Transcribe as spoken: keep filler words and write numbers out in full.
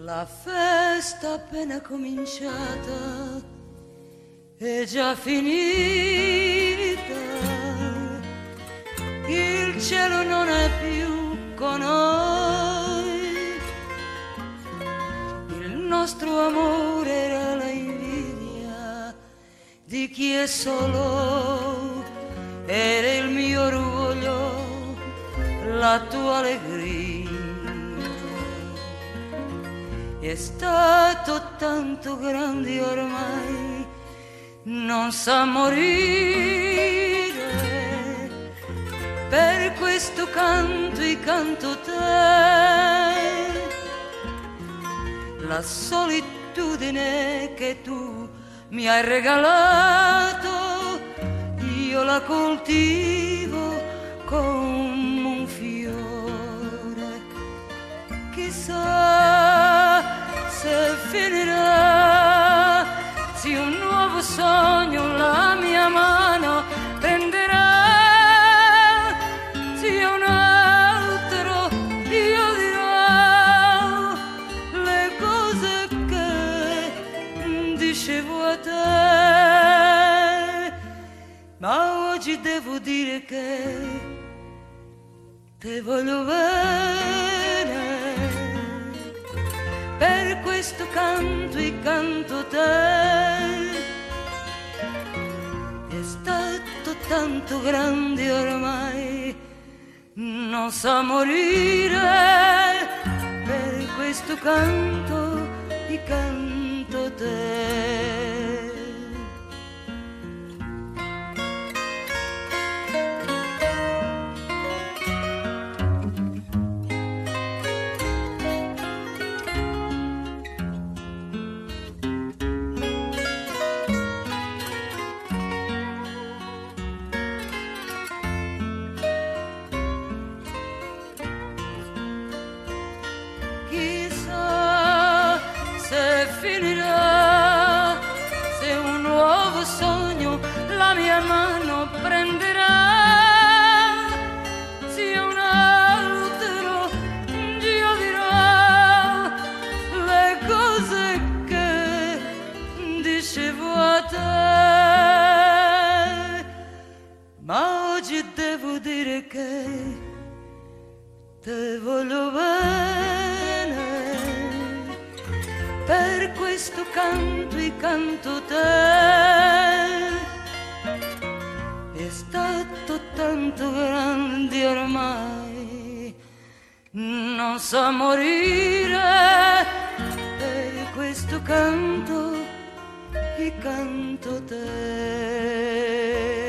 La festa appena cominciata è già finita, il cielo non è più con noi, il nostro amore era la invidia di chi è solo, era il mio orgoglio, la tua allegria. È stato tanto grande ormai, non sa morire, per questo canto e canto te. La solitudine che tu mi hai regalato, io la coltivo come un fiore. Chissà se finirà, se un nuovo sogno la mia mano prenderà, se un altro io dirò le cose che dicevo a te, ma oggi devo dire che te voglio bene, per questo canto e canto te. È stato tanto grande ormai, non sa morire, per questo canto e canto te. Finirà, se un nuovo sogno la mia mano prenderà, se un altro io dirò le cose che dicevo a te, ma oggi devo dire che te voglio bene, per questo canto e canto te. È stato tanto grande ormai, non sa morire, per questo canto e canto te.